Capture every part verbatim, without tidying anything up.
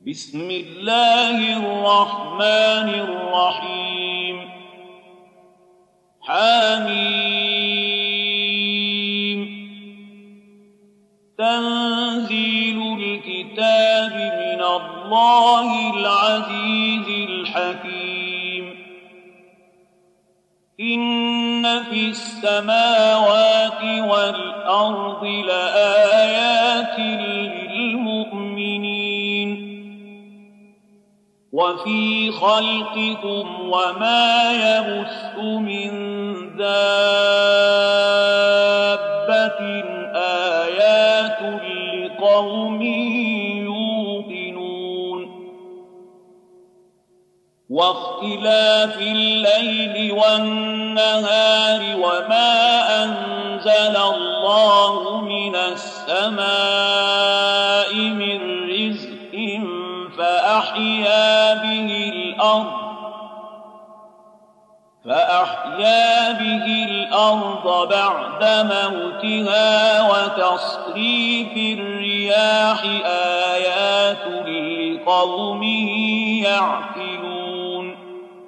بسم الله الرحمن الرحيم حميم تنزيل الكتاب من الله العزيز الحكيم إن في السماوات والأرض لآيات للمؤمنين وفي خلقكم وما يبث من دابة آيات لقوم يوقنون واختلاف الليل والنهار وما أنزل الله من السماء من رزق فأحيا به الأرض فأحيا به الأرض بعد موتها وتصريف الرياح آيات لقوم يعقلون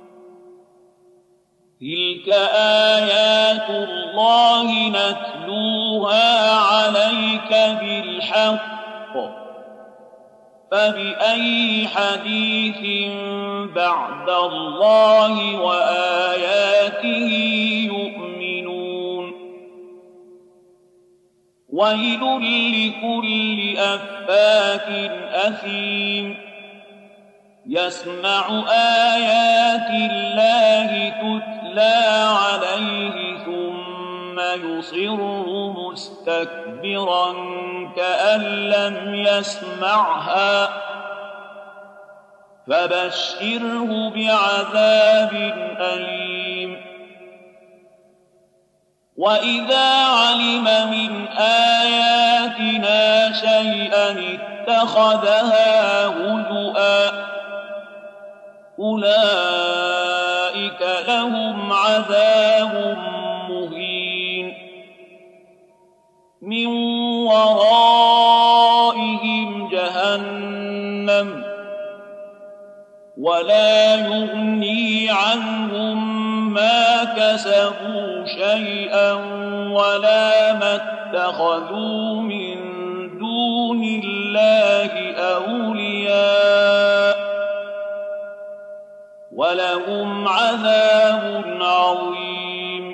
تلك آيات الله نتلوها عليك بالحق فبأي حديث بعد الله وآياته يؤمنون ويل لكل أفاك أثيم يسمع آيات الله تتلى عليه ثم يصر مستكبرا كأن لم يسمعها فبشره بعذاب أليم وإذا علم من آياتنا شيئا اتخذها هزؤا أولئك لهم عذاب مهين من ورائهم جهنم ولا يغني عنهم ما كسبوا شيئا ولا ما اتخذوا من دون الله أولياء ولهم عذاب عظيم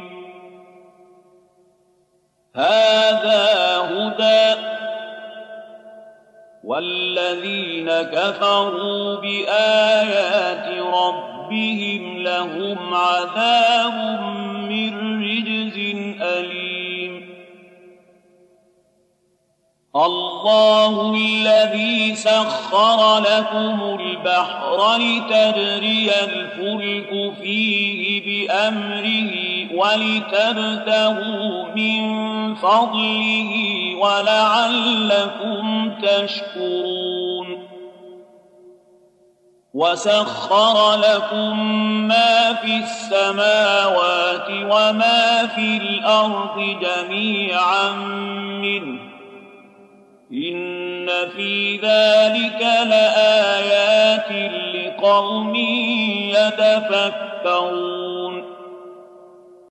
هذا هدى والذين كفروا بآيات ربهم لهم عذاب من رجز أليم الله الذي سخر لكم البحر لتجري الفلك فيه بأمره ولتبتغوا من فضله ولعلكم تشكرون وسخر لكم ما في السماوات وما في الأرض جميعا منه إن في ذلك لآيات لقوم يتفكرون